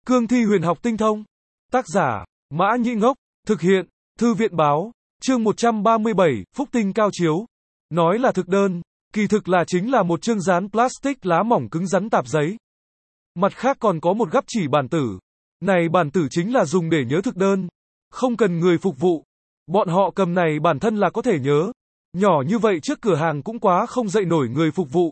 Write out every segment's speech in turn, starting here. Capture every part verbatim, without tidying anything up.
Cương thi huyền học tinh thông. Tác giả, Mã Nhĩ Ngốc. Thực hiện, Thư viện Báo. Chương một trăm ba mươi bảy, Phúc tinh cao chiếu. Nói là thực đơn, kỳ thực là chính là một chương dán plastic lá mỏng cứng rắn tạp giấy. Mặt khác còn có một gắp chỉ bản tử. Này bản tử chính là dùng để nhớ thực đơn. Không cần người phục vụ. Bọn họ cầm này bản thân là có thể nhớ. Nhỏ như vậy trước cửa hàng cũng quá không dậy nổi người phục vụ.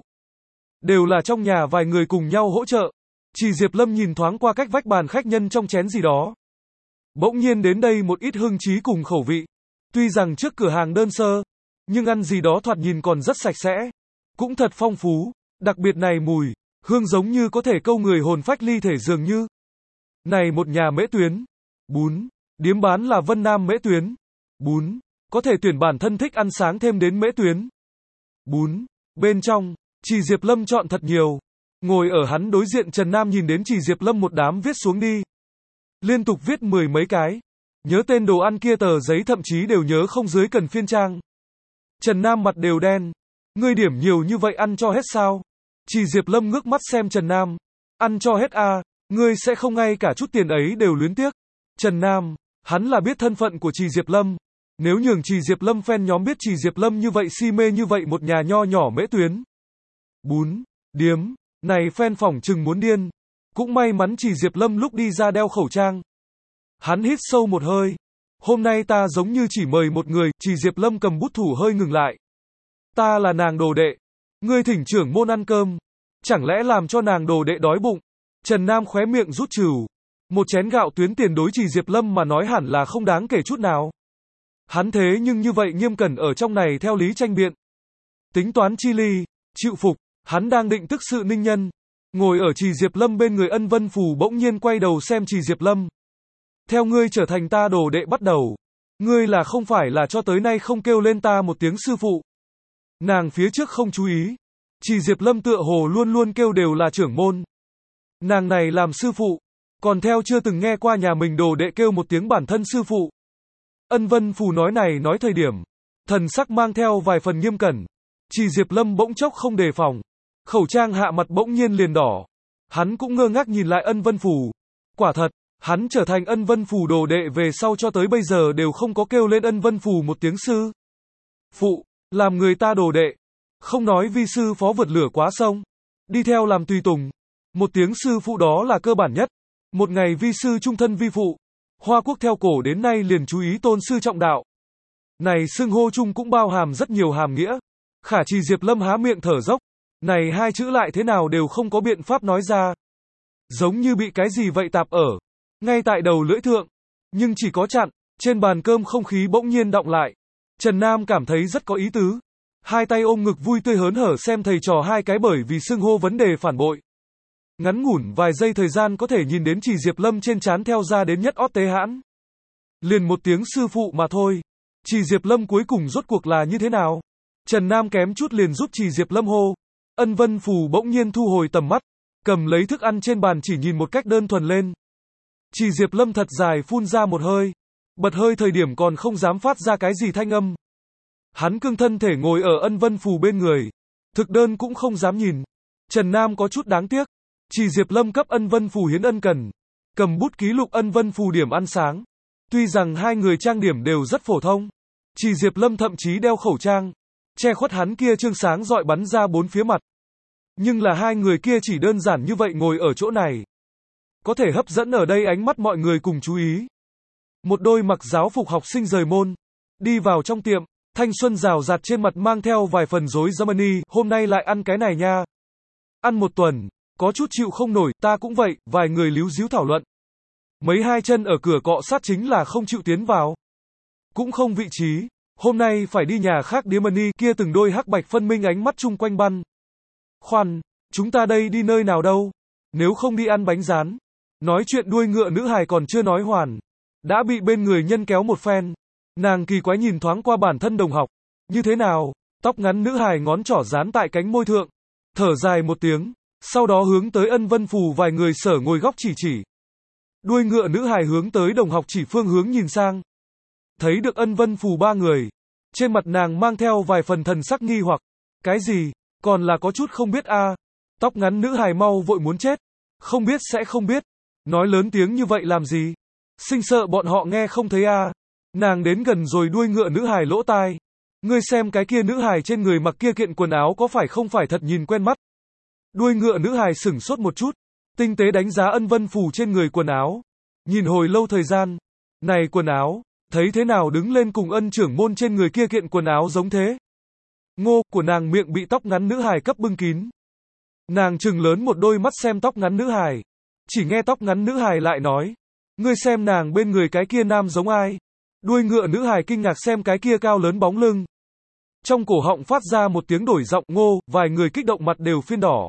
Đều là trong nhà vài người cùng nhau hỗ trợ. Chỉ Diệp Lâm nhìn thoáng qua cách vách bàn khách nhân trong chén gì đó. Bỗng nhiên đến đây một ít hương trí cùng khẩu vị. Tuy rằng trước cửa hàng đơn sơ, nhưng ăn gì đó thoạt nhìn còn rất sạch sẽ. Cũng thật phong phú, đặc biệt này mùi, hương giống như có thể câu người hồn phách ly thể dường như. Này một nhà mễ tuyến, bún, điếm bán là Vân Nam mễ tuyến, bún, có thể tuyển bản thân thích ăn sáng thêm đến mễ tuyến. Bún, bên trong, Chỉ Diệp Lâm chọn thật nhiều. Ngồi ở hắn đối diện Trần Nam nhìn đến Chỉ Diệp Lâm một đám viết xuống đi. Liên tục viết mười mấy cái. Nhớ tên đồ ăn kia tờ giấy thậm chí đều nhớ không dưới cần phiên trang. Trần Nam mặt đều đen. Ngươi điểm nhiều như vậy ăn cho hết sao? Chỉ Diệp Lâm ngước mắt xem Trần Nam. Ăn cho hết à, ngươi sẽ không ngay cả chút tiền ấy đều luyến tiếc. Trần Nam, hắn là biết thân phận của Chỉ Diệp Lâm. Nếu nhường Chỉ Diệp Lâm fan nhóm biết Chỉ Diệp Lâm như vậy si mê như vậy một nhà nho nhỏ mễ tuyến. Bún, điếm, này fan phỏng chừng muốn điên. Cũng may mắn Chỉ Diệp Lâm lúc đi ra đeo khẩu trang. Hắn hít sâu một hơi. Hôm nay ta giống như chỉ mời một người, Chỉ Diệp Lâm cầm bút thủ hơi ngừng lại. Ta là nàng đồ đệ. Ngươi thỉnh trưởng môn ăn cơm. Chẳng lẽ làm cho nàng đồ đệ đói bụng? Trần Nam khóe miệng rút trừu. Một chén gạo tuyến tiền đối Chỉ Diệp Lâm mà nói hẳn là không đáng kể chút nào. Hắn thế nhưng như vậy nghiêm cẩn ở trong này theo lý tranh biện. Tính toán chi ly, chịu phục, hắn đang định tức sự ninh nhân. Ngồi ở Chỉ Diệp Lâm bên người Ân Vân Phù bỗng nhiên quay đầu xem Chỉ Diệp Lâm. Theo ngươi trở thành ta đồ đệ bắt đầu. Ngươi là không phải là cho tới nay không kêu lên ta một tiếng sư phụ. Nàng phía trước không chú ý. Chỉ Diệp Lâm tựa hồ luôn luôn kêu đều là trưởng môn. Nàng này làm sư phụ. Còn theo chưa từng nghe qua nhà mình đồ đệ kêu một tiếng bản thân sư phụ. Ân Vân Phù nói này nói thời điểm. Thần sắc mang theo vài phần nghiêm cẩn. Chỉ Diệp Lâm bỗng chốc không đề phòng. Khẩu trang hạ mặt bỗng nhiên liền đỏ. Hắn cũng ngơ ngác nhìn lại Ân Vân Phù. Quả thật, hắn trở thành Ân Vân Phù đồ đệ về sau cho tới bây giờ đều không có kêu lên Ân Vân Phù một tiếng sư phụ, làm người ta đồ đệ. Không nói vi sư phó vượt lửa quá sông, đi theo làm tùy tùng. Một tiếng sư phụ đó là cơ bản nhất. Một ngày vi sư trung thân vi phụ. Hoa Quốc theo cổ đến nay liền chú ý tôn sư trọng đạo. Này xưng hô chung cũng bao hàm rất nhiều hàm nghĩa. Khả Chỉ Diệp Lâm há miệng thở dốc. Này hai chữ lại thế nào đều không có biện pháp nói ra. Giống như bị cái gì vậy tạp ở. Ngay tại đầu lưỡi thượng. Nhưng chỉ có chặn. Trên bàn cơm không khí bỗng nhiên đọng lại. Trần Nam cảm thấy rất có ý tứ. Hai tay ôm ngực vui tươi hớn hở xem thầy trò hai cái bởi vì xưng hô vấn đề phản bội. Ngắn ngủn vài giây thời gian có thể nhìn đến Chỉ Diệp Lâm trên trán theo ra đến nhất ót tế hãn. Liền một tiếng sư phụ mà thôi. Chỉ Diệp Lâm cuối cùng rốt cuộc là như thế nào? Trần Nam kém chút liền giúp Chỉ Diệp Lâm hô. Ân Vân Phù bỗng nhiên thu hồi tầm mắt. Cầm lấy thức ăn trên bàn chỉ nhìn một cách đơn thuần lên. Chỉ Diệp Lâm thật dài phun ra một hơi. Bật hơi thời điểm còn không dám phát ra cái gì thanh âm. Hắn cương thân thể ngồi ở Ân Vân Phù bên người. Thực đơn cũng không dám nhìn. Trần Nam có chút đáng tiếc. Chỉ Diệp Lâm cấp Ân Vân Phù hiến ân cần. Cầm bút ký lục Ân Vân Phù điểm ăn sáng. Tuy rằng hai người trang điểm đều rất phổ thông. Chỉ Diệp Lâm thậm chí đeo khẩu trang. Che khuất hắn kia trương sáng rọi bắn ra bốn phía mặt. Nhưng là hai người kia chỉ đơn giản như vậy ngồi ở chỗ này. Có thể hấp dẫn ở đây ánh mắt mọi người cùng chú ý. Một đôi mặc giáo phục học sinh rời môn. Đi vào trong tiệm. Thanh xuân rào rạt trên mặt mang theo vài phần rối Germany. Hôm nay lại ăn cái này nha. Ăn một tuần. Có chút chịu không nổi. Ta cũng vậy. Vài người líu díu thảo luận. Mấy hai chân ở cửa cọ sát chính là không chịu tiến vào. Cũng không vị trí. Hôm nay phải đi nhà khác Germany. Kia từng đôi hắc bạch phân minh ánh mắt chung quanh băn. Khoan. Chúng ta đây đi nơi nào đâu? Nếu không đi ăn bánh rán. Nói chuyện đuôi ngựa nữ hài còn chưa nói hoàn. Đã bị bên người nhân kéo một phen. Nàng kỳ quái nhìn thoáng qua bản thân đồng học. Như thế nào? Tóc ngắn nữ hài ngón trỏ dán tại cánh môi thượng. Thở dài một tiếng. Sau đó hướng tới Ân Vân Phù vài người sở ngồi góc chỉ chỉ. Đuôi ngựa nữ hài hướng tới đồng học chỉ phương hướng nhìn sang. Thấy được Ân Vân Phù ba người. Trên mặt nàng mang theo vài phần thần sắc nghi hoặc. Cái gì? Còn là có chút không biết a. À. Tóc ngắn nữ hài mau vội muốn chết. Không biết sẽ không biết. Nói lớn tiếng như vậy làm gì? Sinh sợ bọn họ nghe không thấy à? Nàng đến gần rồi đuôi ngựa nữ hài lỗ tai. Ngươi xem cái kia nữ hài trên người mặc kia kiện quần áo có phải không phải thật nhìn quen mắt? Đuôi ngựa nữ hài sửng sốt một chút, tinh tế đánh giá ân vân phù trên người quần áo. Nhìn hồi lâu thời gian. Này quần áo, thấy thế nào đứng lên cùng ân trưởng môn trên người kia kiện quần áo giống thế? Ngô, của nàng miệng bị tóc ngắn nữ hài cấp bưng kín. Nàng trừng lớn một đôi mắt xem tóc ngắn nữ hài. Chỉ nghe tóc ngắn nữ hài lại nói. Ngươi xem nàng bên người cái kia nam giống ai? Đuôi ngựa nữ hài kinh ngạc xem cái kia cao lớn bóng lưng. Trong cổ họng phát ra một tiếng đổi giọng Ngô, vài người kích động mặt đều phiên đỏ.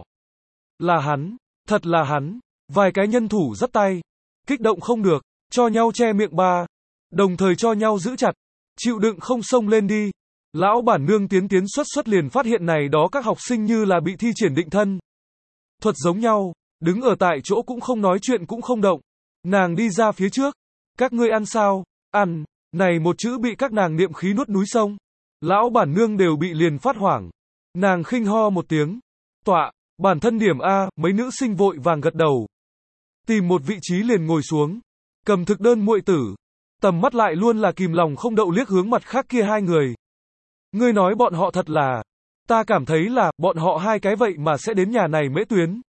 Là hắn, thật là hắn. Vài cái nhân thủ dắt tay. Kích động không được, cho nhau che miệng ba. Đồng thời cho nhau giữ chặt. Chịu đựng không xông lên đi. Lão bản nương tiến tiến xuất xuất liền phát hiện này đó các học sinh như là bị thi triển định thân. Thuật giống nhau, đứng ở tại chỗ cũng không nói chuyện cũng không động. Nàng đi ra phía trước. Các ngươi ăn sao? Ăn. Này một chữ bị các nàng niệm khí nuốt núi sông. Lão bản nương đều bị liền phát hoảng. Nàng khinh ho một tiếng. Tọa, bản thân điểm A, mấy nữ sinh vội vàng gật đầu. Tìm một vị trí liền ngồi xuống. Cầm thực đơn muội tử. Tầm mắt lại luôn là kìm lòng không đậu liếc hướng mặt khác kia hai người. Ngươi nói bọn họ thật là. Ta cảm thấy là, bọn họ hai cái vậy mà sẽ đến nhà này Mễ Tuyến.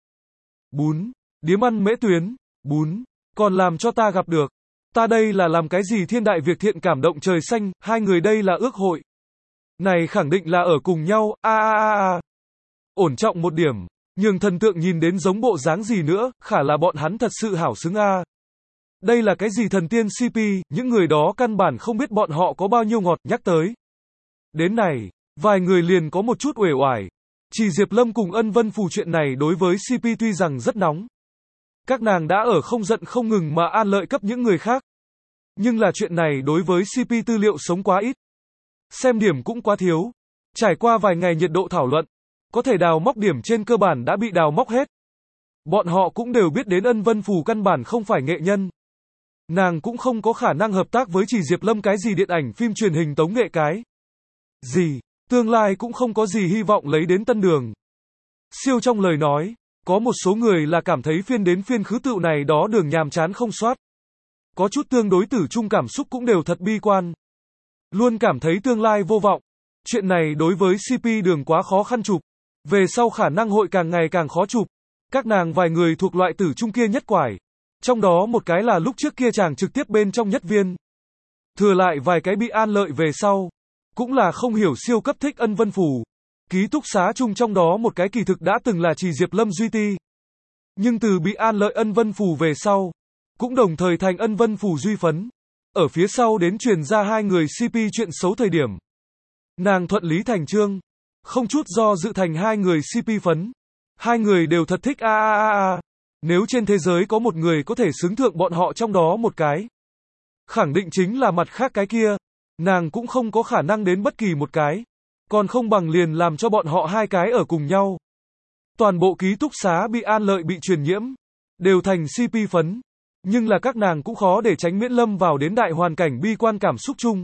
Bún. Điếm ăn Mễ Tuyến. Bún. Còn làm cho ta gặp được. Ta đây là làm cái gì thiên đại việc thiện cảm động trời xanh, hai người đây là ước hội. Này khẳng định là ở cùng nhau, a a a a. Ổn trọng một điểm, nhường thần tượng nhìn đến giống bộ dáng gì nữa, khả là bọn hắn thật sự hảo xứng a. Đây là cái gì thần tiên xê pê, những người đó căn bản không biết bọn họ có bao nhiêu ngọt, nhắc tới. Đến này, vài người liền có một chút uể oải. Chỉ Diệp Lâm cùng Ân Vân Phù chuyện này đối với xê pê tuy rằng rất nóng. Các nàng đã ở không giận không ngừng mà an lợi cấp những người khác. Nhưng là chuyện này đối với xê pê tư liệu sống quá ít. Xem điểm cũng quá thiếu. Trải qua vài ngày nhiệt độ thảo luận, có thể đào móc điểm trên cơ bản đã bị đào móc hết. Bọn họ cũng đều biết đến Ân Vân Phù căn bản không phải nghệ nhân. Nàng cũng không có khả năng hợp tác với Chỉ Diệp Lâm cái gì điện ảnh phim truyền hình tống nghệ cái. Gì, tương lai cũng không có gì hy vọng lấy đến tân đường. Siêu trong lời nói, có một số người là cảm thấy phiên đến phiên khứ tựu này đó đường nhàm chán không soát. Có chút tương đối tử chung cảm xúc cũng đều thật bi quan. Luôn cảm thấy tương lai vô vọng. Chuyện này đối với xê pê đường quá khó khăn chụp. Về sau khả năng hội càng ngày càng khó chụp. Các nàng vài người thuộc loại tử chung kia nhất quải. Trong đó một cái là lúc trước kia chàng trực tiếp bên trong nhất viên. Thừa lại vài cái bị an lợi về sau. Cũng là không hiểu siêu cấp thích Ân Vân Phù. Ký túc xá chung trong đó một cái kỳ thực đã từng là Chỉ Diệp Lâm Duy Ti. Nhưng từ bị an lợi Ân Vân Phù về sau. Cũng đồng thời thành Ân Vân Phù Duy Phấn. Ở phía sau đến truyền ra hai người xê pê chuyện xấu thời điểm. Nàng thuận lý thành chương. Không chút do dự thành hai người xê pê phấn. Hai người đều thật thích a a a a. Nếu trên thế giới có một người có thể xứng thượng bọn họ trong đó một cái. Khẳng định chính là mặt khác cái kia. Nàng cũng không có khả năng đến bất kỳ một cái. Còn không bằng liền làm cho bọn họ hai cái ở cùng nhau. Toàn bộ ký túc xá bị an lợi bị truyền nhiễm. Đều thành xê pê phấn. Nhưng là các nàng cũng khó để tránh miễn lâm vào đến đại hoàn cảnh bi quan cảm xúc chung.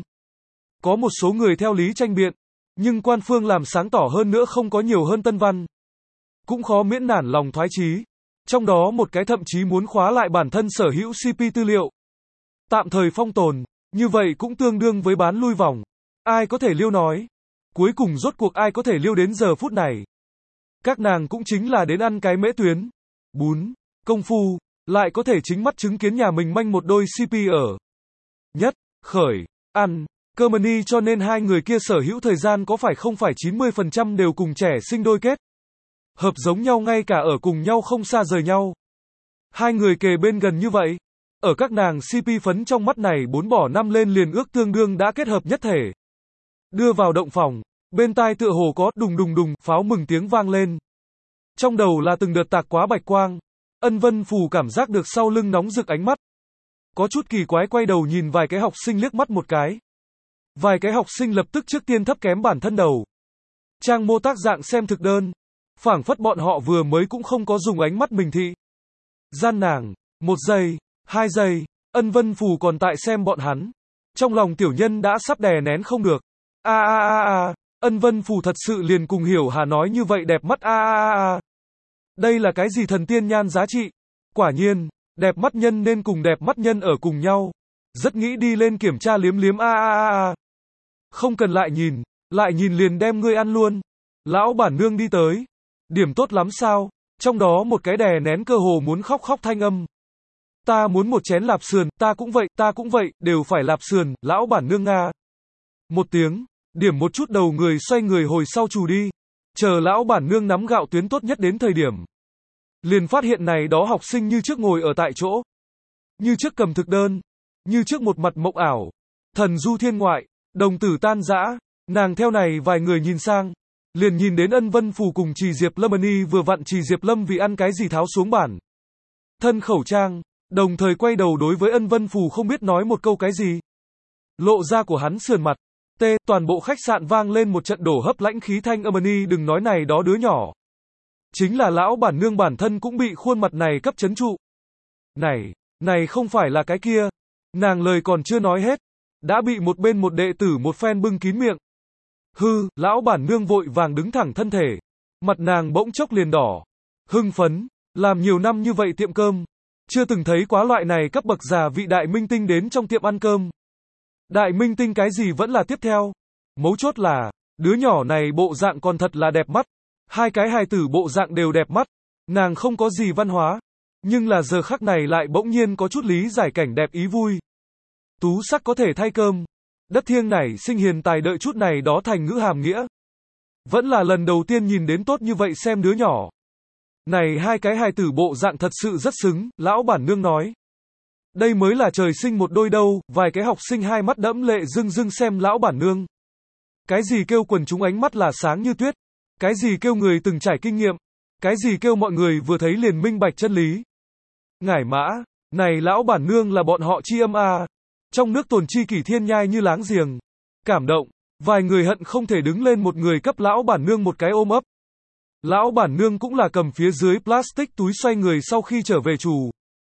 Có một số người theo lý tranh biện. Nhưng quan phương làm sáng tỏ hơn nữa không có nhiều hơn tân văn. Cũng khó miễn nản lòng thoái chí. Trong đó một cái thậm chí muốn khóa lại bản thân sở hữu xê pê tư liệu. Tạm thời phong tồn. Như vậy cũng tương đương với bán lui vòng. Ai có thể liêu nói. Cuối cùng rốt cuộc ai có thể liêu đến giờ phút này. Các nàng cũng chính là đến ăn cái Mễ Tuyến. Bún. Công phu. Lại có thể chính mắt chứng kiến nhà mình manh một đôi xê pê ở. Nhất. Khởi. Ăn. Germany cho nên hai người kia sở hữu thời gian có phải không phải chín mươi phần trăm đều cùng trẻ sinh đôi kết. Hợp giống nhau ngay cả ở cùng nhau không xa rời nhau. Hai người kề bên gần như vậy. Ở các nàng xê pê phấn trong mắt này bốn bỏ năm lên liền ước tương đương đã kết hợp nhất thể. Đưa vào động phòng, bên tai tựa hồ có đùng đùng đùng pháo mừng tiếng vang lên. Trong đầu là từng đợt tạc quá bạch quang. Ân Vân Phù cảm giác được sau lưng nóng rực ánh mắt. Có chút kỳ quái quay đầu nhìn vài cái học sinh liếc mắt một cái. Vài cái học sinh lập tức trước tiên thấp kém bản thân đầu. Trang mô tác dạng xem thực đơn. Phảng phất bọn họ vừa mới cũng không có dùng ánh mắt mình thị. Gian nàng, một giây, hai giây, Ân Vân Phù còn tại xem bọn hắn. Trong lòng tiểu nhân đã sắp đè nén không được. A a a a, Ân Vân Phù thật sự liền cùng Hiểu Hà nói như vậy đẹp mắt a a a a. Đây là cái gì thần tiên nhan giá trị? Quả nhiên, Đẹp mắt nhân nên cùng đẹp mắt nhân ở cùng nhau. Rất nghĩ đi lên kiểm tra liếm liếm a a a a. Không cần lại nhìn, lại nhìn liền đem ngươi ăn luôn. Lão bản nương đi tới. Điểm tốt lắm sao? Trong đó một cái đè nén cơ hồ muốn khóc khóc thanh âm. Ta muốn một chén lạp sườn, ta cũng vậy, ta cũng vậy, đều phải lạp sườn, lão bản nương nga. Một tiếng, điểm một chút đầu người xoay người hồi sau trù đi. Chờ lão bản nương nắm gạo tuyến tốt nhất đến thời điểm. Liền phát hiện này đó học sinh như trước ngồi ở tại chỗ. Như trước cầm thực đơn. Như trước một mặt mộng ảo. Thần du thiên ngoại, đồng tử tan rã. Nàng theo này vài người nhìn sang. Liền nhìn đến Ân Vân Phù cùng Trì Diệp Lâm y vừa vặn Trì Diệp Lâm vì ăn cái gì tháo xuống bản thân khẩu trang, đồng thời quay đầu đối với Ân Vân Phù không biết nói một câu cái gì. Lộ ra của hắn sườn mặt. T, toàn bộ khách sạn vang lên một trận đổ hấp lãnh khí thanh âm ni đừng nói này đó đứa nhỏ. Chính là lão bản nương bản thân cũng bị khuôn mặt này cấp chấn trụ. Này, này không phải là cái kia. Nàng lời còn chưa nói hết. Đã bị một bên một đệ tử một phen bưng kín miệng. Hư, lão bản nương vội vàng đứng thẳng thân thể. Mặt nàng bỗng chốc liền đỏ. Hưng phấn, làm nhiều năm như vậy tiệm cơm. Chưa từng thấy quá loại này cấp bậc già vị đại minh tinh đến trong tiệm ăn cơm. Đại minh tinh cái gì vẫn là tiếp theo. Mấu chốt là, đứa nhỏ này bộ dạng còn thật là đẹp mắt. Hai cái hài tử bộ dạng đều đẹp mắt. Nàng không có gì văn hóa. Nhưng là giờ khắc này lại bỗng nhiên có chút lý giải cảnh đẹp ý vui. Tú sắc có thể thay cơm. Đất thiêng nảy sinh hiền tài đợi chút này đó thành ngữ hàm nghĩa. Vẫn là lần đầu tiên nhìn đến tốt như vậy xem đứa nhỏ. Này hai cái hài tử bộ dạng thật sự rất xứng, lão bản nương nói. Đây mới là trời sinh một đôi đâu, vài cái học sinh hai mắt đẫm lệ rưng rưng xem lão bản nương. Cái gì kêu quần chúng ánh mắt là sáng như tuyết. Cái gì kêu người từng trải kinh nghiệm. Cái gì kêu mọi người vừa thấy liền minh bạch chân lý. Ngải mã, này lão bản nương là bọn họ chi âm a. Trong nước tồn chi kỷ thiên nhai như láng giềng. Cảm động, vài người hận không thể đứng lên một người cấp lão bản nương một cái ôm ấp. Lão bản nương cũng là cầm phía dưới plastic túi xoay người sau khi trở về chủ.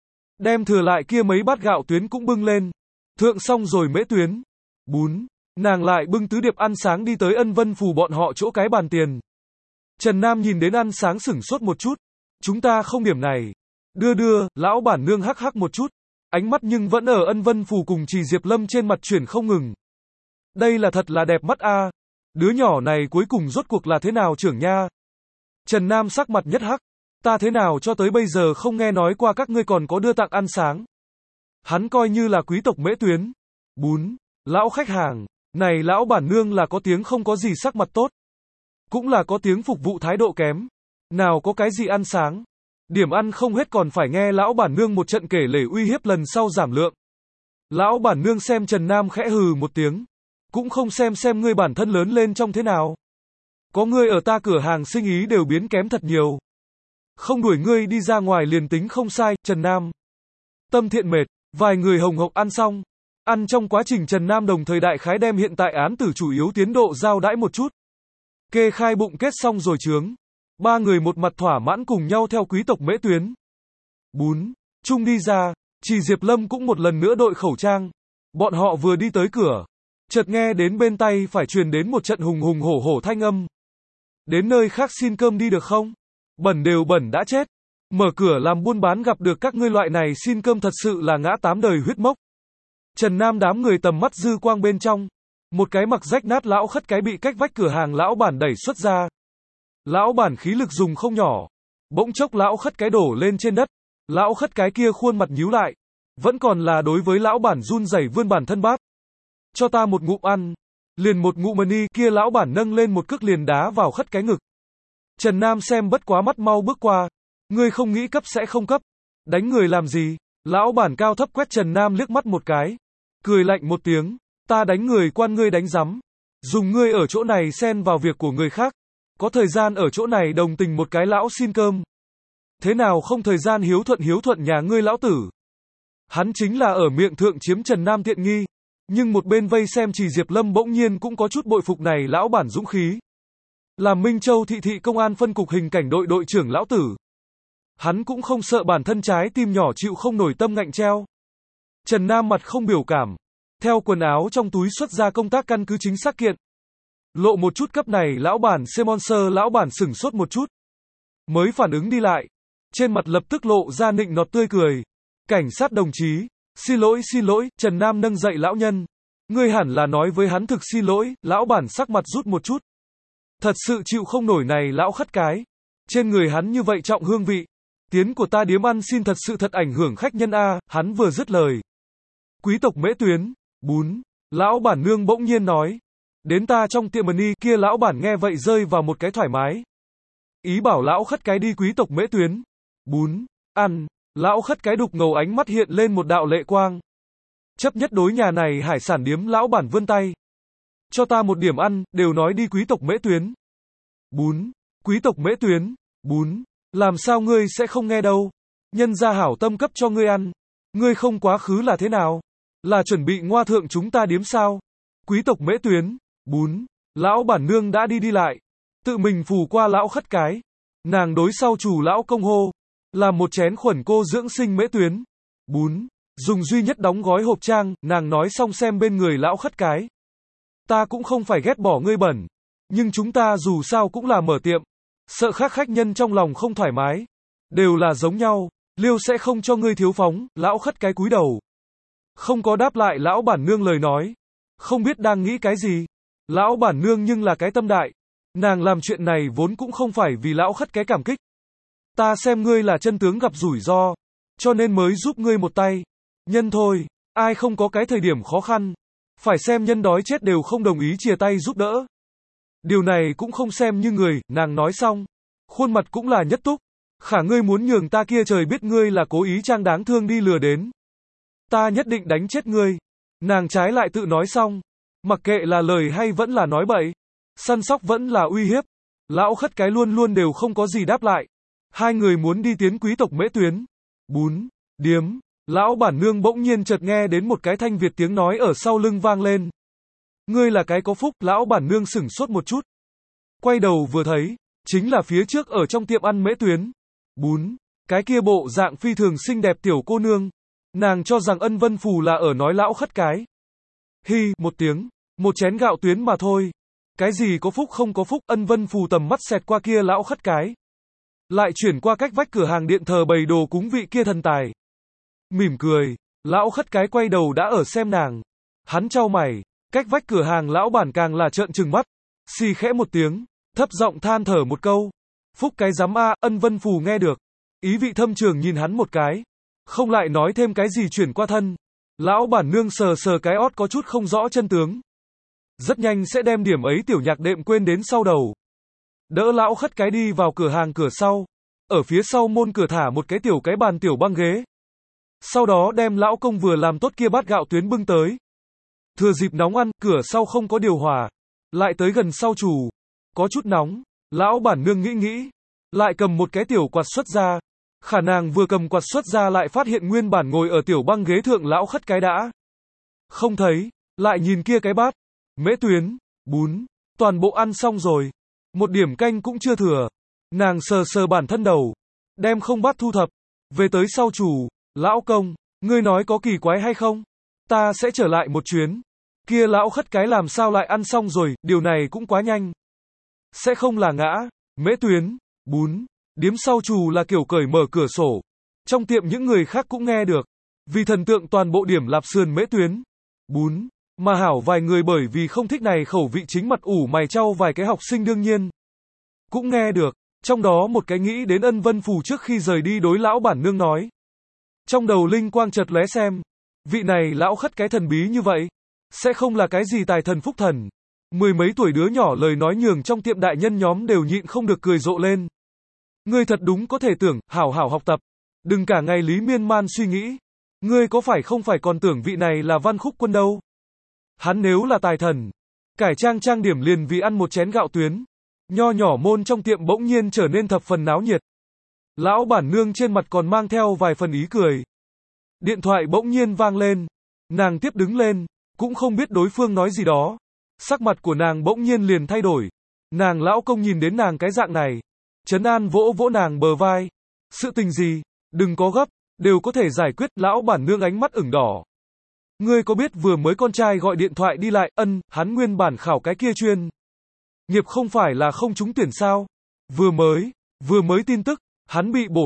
Đem thừa lại kia mấy bát gạo tuyến cũng bưng lên. Thượng xong rồi mễ tuyến. Bún. Nàng lại bưng tứ điệp ăn sáng đi tới Ân Vân Phù bọn họ chỗ cái bàn tiền. Trần Nam nhìn đến ăn sáng sửng sốt một chút. Chúng ta không điểm này. Đưa đưa, lão bản nương hắc hắc một chút. Ánh mắt nhưng vẫn ở Ân Vân Phù cùng Trì Diệp Lâm trên mặt chuyển không ngừng. Đây là thật là đẹp mắt a. Đứa nhỏ này cuối cùng rốt cuộc là thế nào trưởng nha. Trần Nam sắc mặt nhất hắc. Ta thế nào cho tới bây giờ không nghe nói qua các ngươi còn có đưa tặng ăn sáng. Hắn coi như là quý tộc mễ tuyến. Bún. Lão khách hàng. Này lão bản nương là có tiếng không có gì sắc mặt tốt. Cũng là có tiếng phục vụ thái độ kém. Nào có cái gì ăn sáng. Điểm ăn không hết còn phải nghe lão bản nương một trận kể lể uy hiếp lần sau giảm lượng. Lão bản nương xem Trần Nam khẽ hừ một tiếng. Cũng không xem xem ngươi bản thân lớn lên trong thế nào. Có ngươi ở ta cửa hàng sinh ý đều biến kém thật nhiều. Không đuổi ngươi đi ra ngoài liền tính không sai, Trần Nam. Tâm thiện mệt, vài người hồng hộc ăn xong. Ăn trong quá trình Trần Nam đồng thời đại khái đem hiện tại án tử chủ yếu tiến độ giao đãi một chút. Kê khai bụng kết xong rồi chướng. Ba người một mặt thỏa mãn cùng nhau theo quý tộc mễ tuyến. Bún. Trung đi ra, Trì Diệp Lâm cũng một lần nữa đội khẩu trang. Bọn họ vừa đi tới cửa. Chợt nghe đến bên tay phải truyền đến một trận hùng hùng hổ hổ thanh âm. Đến nơi khác xin cơm đi được không? Bẩn đều bẩn đã chết. Mở cửa làm buôn bán gặp được các ngươi loại này xin cơm thật sự là ngã tám đời huyết mốc. Trần Nam đám người tầm mắt dư quang bên trong. Một cái mặc rách nát lão khất cái bị cách vách cửa hàng lão bản đẩy xuất ra. Lão bản khí lực dùng không nhỏ. Bỗng chốc lão khất cái đổ lên trên đất. Lão khất cái kia khuôn mặt nhíu lại. Vẫn còn là đối với lão bản run rẩy vươn bản thân bát. Cho ta một ngụm ăn. Liền một ngụm mani kia lão bản nâng lên một cước liền đá vào khất cái ngực. Trần Nam xem bất quá mắt mau bước qua. Ngươi không nghĩ cấp sẽ không cấp. Đánh người làm gì? Lão bản cao thấp quét Trần Nam liếc mắt một cái. Cười lạnh một tiếng. Ta đánh người quan ngươi đánh rắm. Dùng ngươi ở chỗ này xen vào việc của người khác. Có thời gian ở chỗ này đồng tình một cái lão xin cơm. Thế nào không thời gian hiếu thuận hiếu thuận nhà ngươi lão tử. Hắn chính là ở miệng thượng chiếm Trần Nam tiện nghi. Nhưng một bên vây xem Trì Diệp Lâm bỗng nhiên cũng có chút bội phục này lão bản dũng khí. Là Minh Châu thị thị công an phân cục hình cảnh đội đội trưởng lão tử. Hắn cũng không sợ bản thân trái tim nhỏ chịu không nổi tâm ngạnh treo. Trần Nam mặt không biểu cảm. Theo quần áo trong túi xuất ra công tác căn cứ chính xác kiện. Lộ một chút cấp này lão bản Semonser lão bản sửng sốt một chút. Mới phản ứng đi lại. Trên mặt lập tức lộ ra nịnh nọt tươi cười. Cảnh sát đồng chí, xin lỗi xin lỗi, Trần Nam nâng dậy lão nhân. Ngươi hẳn là nói với hắn thực xin lỗi, lão bản sắc mặt rút một chút. Thật sự chịu không nổi này lão khất cái. Trên người hắn như vậy trọng hương vị. Tiến của ta điếm ăn xin thật sự thật ảnh hưởng khách nhân a, hắn vừa dứt lời. Quý tộc Mễ Tuyến, bún, lão bản nương bỗng nhiên nói. Đến ta trong tiệm mần y kia lão bản nghe vậy rơi vào một cái thoải mái. Ý bảo lão khất cái đi quý tộc Mễ Tuyến, bún, ăn, lão khất cái đục ngầu ánh mắt hiện lên một đạo lệ quang. Chấp nhất đối nhà này hải sản điếm lão bản vươn tay. Cho ta một điểm ăn, đều nói đi quý tộc Mễ Tuyến. Bún, quý tộc Mễ Tuyến, bún, làm sao ngươi sẽ không nghe đâu. Nhân gia hảo tâm cấp cho ngươi ăn. Ngươi không quá khứ là thế nào? Là chuẩn bị ngoa thượng chúng ta điếm sao? Quý tộc Mễ Tuyến, bún, lão bản nương đã đi đi lại. Tự mình phù qua lão khất cái. Nàng đối sau chủ lão công hô. Làm một chén khuẩn cô dưỡng sinh Mễ Tuyến, bún, dùng duy nhất đóng gói hộp trang, nàng nói xong xem bên người lão khất cái. Ta cũng không phải ghét bỏ ngươi bẩn. Nhưng chúng ta dù sao cũng là mở tiệm. Sợ khác khách nhân trong lòng không thoải mái. Đều là giống nhau. Liêu sẽ không cho ngươi thiếu phóng, lão khất cái cúi đầu. Không có đáp lại lão bản nương lời nói. Không biết đang nghĩ cái gì. Lão bản nương nhưng là cái tâm đại. Nàng làm chuyện này vốn cũng không phải vì lão khất cái cảm kích. Ta xem ngươi là chân tướng gặp rủi ro. Cho nên mới giúp ngươi một tay. Nhân thôi, ai không có cái thời điểm khó khăn. Phải xem nhân đói chết đều không đồng ý chia tay giúp đỡ. Điều này cũng không xem như người, nàng nói xong. Khuôn mặt cũng là nhất túc. Khả ngươi muốn nhường ta kia trời biết ngươi là cố ý trang đáng thương đi lừa đến. Ta nhất định đánh chết ngươi. Nàng trái lại tự nói xong. Mặc kệ là lời hay vẫn là nói bậy. Săn sóc vẫn là uy hiếp. Lão khất cái luôn luôn đều không có gì đáp lại. Hai người muốn đi tiến quý tộc Mễ Tuyến. Bún, điếm. Lão bản nương bỗng nhiên chợt nghe đến một cái thanh Việt tiếng nói ở sau lưng vang lên. Ngươi là cái có phúc, lão bản nương sửng sốt một chút. Quay đầu vừa thấy, chính là phía trước ở trong tiệm ăn Mễ Tuyến. Bún, cái kia bộ dạng phi thường xinh đẹp tiểu cô nương. Nàng cho rằng Ân Vân Phù là ở nói lão khất cái. Hi, một tiếng, một chén gạo tuyến mà thôi. Cái gì có phúc không có phúc, Ân Vân Phù tầm mắt xẹt qua kia lão khất cái. Lại chuyển qua cách vách cửa hàng điện thờ bày đồ cúng vị kia thần tài. Mỉm cười, lão khất cái quay đầu đã ở xem nàng. Hắn chau mày, cách vách cửa hàng lão bản càng là trợn trừng mắt. Xì khẽ một tiếng, thấp giọng than thở một câu. Phúc cái giám a, Ân Vân Phù nghe được. Ý vị thâm trường nhìn hắn một cái. Không lại nói thêm cái gì chuyển qua thân. Lão bản nương sờ sờ cái ót có chút không rõ chân tướng. Rất nhanh sẽ đem điểm ấy tiểu nhạc đệm quên đến sau đầu. Đỡ lão khất cái đi vào cửa hàng cửa sau. Ở phía sau môn cửa thả một cái tiểu cái bàn tiểu băng ghế. Sau đó đem lão công vừa làm tốt kia bát gạo tuyến bưng tới. Thừa dịp nóng ăn, cửa sau không có điều hòa. Lại tới gần sau chủ. Có chút nóng. Lão bản nương nghĩ nghĩ. Lại cầm một cái tiểu quạt xuất ra. Khả nàng vừa cầm quạt xuất ra lại phát hiện nguyên bản ngồi ở tiểu băng ghế thượng lão khất cái đã. Không thấy. Lại nhìn kia cái bát. Mễ Tuyến, bún. Toàn bộ ăn xong rồi. Một điểm canh cũng chưa thừa. Nàng sờ sờ bản thân đầu. Đem không bát thu thập. Về tới sau chủ. Lão công, ngươi nói có kỳ quái hay không? Ta sẽ trở lại một chuyến. Kia lão khất cái làm sao lại ăn xong rồi, điều này cũng quá nhanh. Sẽ không là ngã. Mễ Tuyến, bún. Điếm sau chủ là kiểu cởi mở cửa sổ. Trong tiệm những người khác cũng nghe được. Vì thần tượng toàn bộ điểm lạp sườn Mễ Tuyến, bún. Mà hảo vài người bởi vì không thích này khẩu vị chính mặt ủ mày trao vài cái học sinh đương nhiên. Cũng nghe được. Trong đó một cái nghĩ đến Ân Vân Phù trước khi rời đi đối lão bản nương nói. Trong đầu linh quang chợt lóe xem. Vị này lão khất cái thần bí như vậy. Sẽ không là cái gì tài thần phúc thần. Mười mấy tuổi đứa nhỏ lời nói nhường trong tiệm đại nhân nhóm đều nhịn không được cười rộ lên. Ngươi thật đúng có thể tưởng, hảo hảo học tập. Đừng cả ngày lý miên man suy nghĩ. Ngươi có phải không phải còn tưởng vị này là Văn Khúc Quân đâu. Hắn nếu là tài thần. Cải trang trang điểm liền vì ăn một chén gạo tuyến. Nho nhỏ môn trong tiệm bỗng nhiên trở nên thập phần náo nhiệt. Lão bản nương trên mặt còn mang theo vài phần ý cười. Điện thoại bỗng nhiên vang lên. Nàng tiếp đứng lên. Cũng không biết đối phương nói gì đó. Sắc mặt của nàng bỗng nhiên liền thay đổi. Nàng lão công nhìn đến nàng cái dạng này. Trấn an vỗ vỗ nàng bờ vai. Sự tình gì? Đừng có gấp. Đều có thể giải quyết. Lão bản nương ánh mắt ửng đỏ. Ngươi có biết vừa mới con trai gọi điện thoại đi lại, ân, hắn nguyên bản khảo cái kia chuyên. Nghiệp không phải là không trúng tuyển sao? Vừa mới, vừa mới tin tức, hắn bị bổ lục.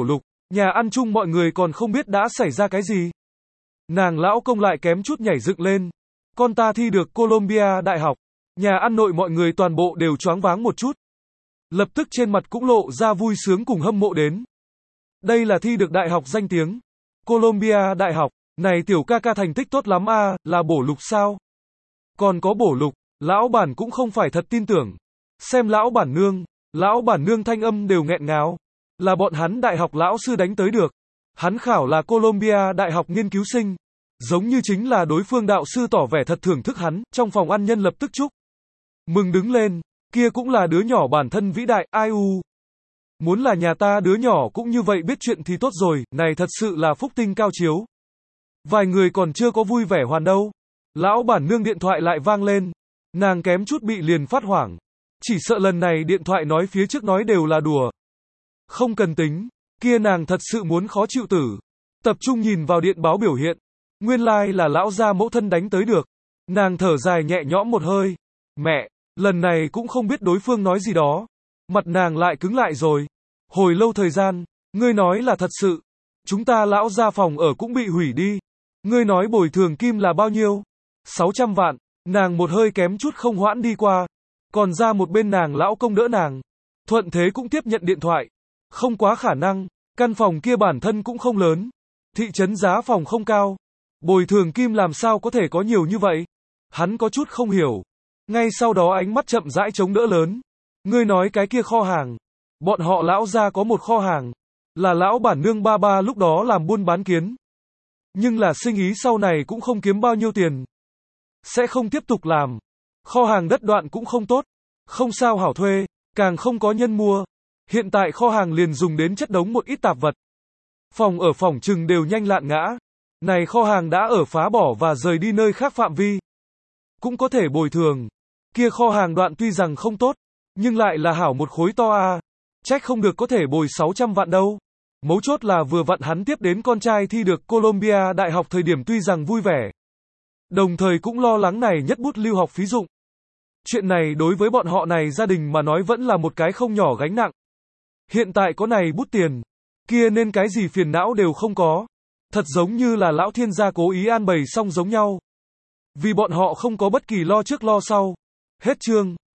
Nhà ăn chung mọi người còn không biết đã xảy ra cái gì. Nàng lão công lại kém chút nhảy dựng lên. Con ta thi được Columbia Đại học. Nhà ăn nội mọi người toàn bộ đều choáng váng một chút. Lập tức trên mặt cũng lộ ra vui sướng cùng hâm mộ đến. Đây là thi được đại học danh tiếng. Columbia Đại học. Này tiểu ca ca thành tích tốt lắm a, là bổ lục sao? Còn có bổ lục, lão bản cũng không phải thật tin tưởng. Xem lão bản nương, lão bản nương thanh âm đều nghẹn ngào. Là bọn hắn đại học lão sư đánh tới được. Hắn khảo là Columbia Đại học nghiên cứu sinh. Giống như chính là đối phương đạo sư tỏ vẻ thật thưởng thức hắn, trong phòng ăn nhân lập tức chúc mừng đứng lên, kia cũng là đứa nhỏ bản thân vĩ đại, ai u. Muốn là nhà ta đứa nhỏ cũng như vậy biết chuyện thì tốt rồi, này thật sự là phúc tinh cao chiếu. Vài người còn chưa có vui vẻ hoàn đâu. Lão bản nương điện thoại lại vang lên. Nàng kém chút bị liền phát hoảng. Chỉ sợ lần này điện thoại nói phía trước nói đều là đùa. Không cần tính, kia nàng thật sự muốn khó chịu tử. Tập trung nhìn vào điện báo biểu hiện. Nguyên lai like là lão gia mẫu thân đánh tới được. Nàng thở dài nhẹ nhõm một hơi. Mẹ, lần này cũng không biết đối phương nói gì đó. Mặt nàng lại cứng lại rồi. Hồi lâu thời gian, ngươi nói là thật sự. Chúng ta lão gia phòng ở cũng bị hủy đi. Ngươi nói bồi thường kim là bao nhiêu? sáu trăm vạn. Nàng một hơi kém chút không hoãn đi qua. Còn ra một bên nàng lão công đỡ nàng. Thuận thế cũng tiếp nhận điện thoại. Không quá khả năng. Căn phòng kia bản thân cũng không lớn. Thị trấn giá phòng không cao. Bồi thường kim làm sao có thể có nhiều như vậy? Hắn có chút không hiểu. Ngay sau đó ánh mắt chậm rãi chống đỡ lớn. Ngươi nói cái kia kho hàng. Bọn họ lão gia có một kho hàng. Là lão bản nương ba ba lúc đó làm buôn bán kiến. Nhưng là sinh ý sau này cũng không kiếm bao nhiêu tiền. Sẽ không tiếp tục làm. Kho hàng đất đoạn cũng không tốt. Không sao hảo thuê. Càng không có nhân mua. Hiện tại kho hàng liền dùng đến chất đống một ít tạp vật. Phòng ở phòng trừng đều nhanh lạn ngã. Này kho hàng đã ở phá bỏ và rời đi nơi khác phạm vi. Cũng có thể bồi thường. Kia kho hàng đoạn tuy rằng không tốt. Nhưng lại là hảo một khối to a. Trách không được có thể bồi sáu trăm vạn đâu. Mấu chốt là vừa vặn hắn tiếp đến con trai thi được Columbia Đại học thời điểm tuy rằng vui vẻ. Đồng thời cũng lo lắng này nhất bút lưu học phí dụng. Chuyện này đối với bọn họ này gia đình mà nói vẫn là một cái không nhỏ gánh nặng. Hiện tại có này bút tiền. Kia nên cái gì phiền não đều không có. Thật giống như là lão thiên gia cố ý an bày xong giống nhau. Vì bọn họ không có bất kỳ lo trước lo sau. Hết chương.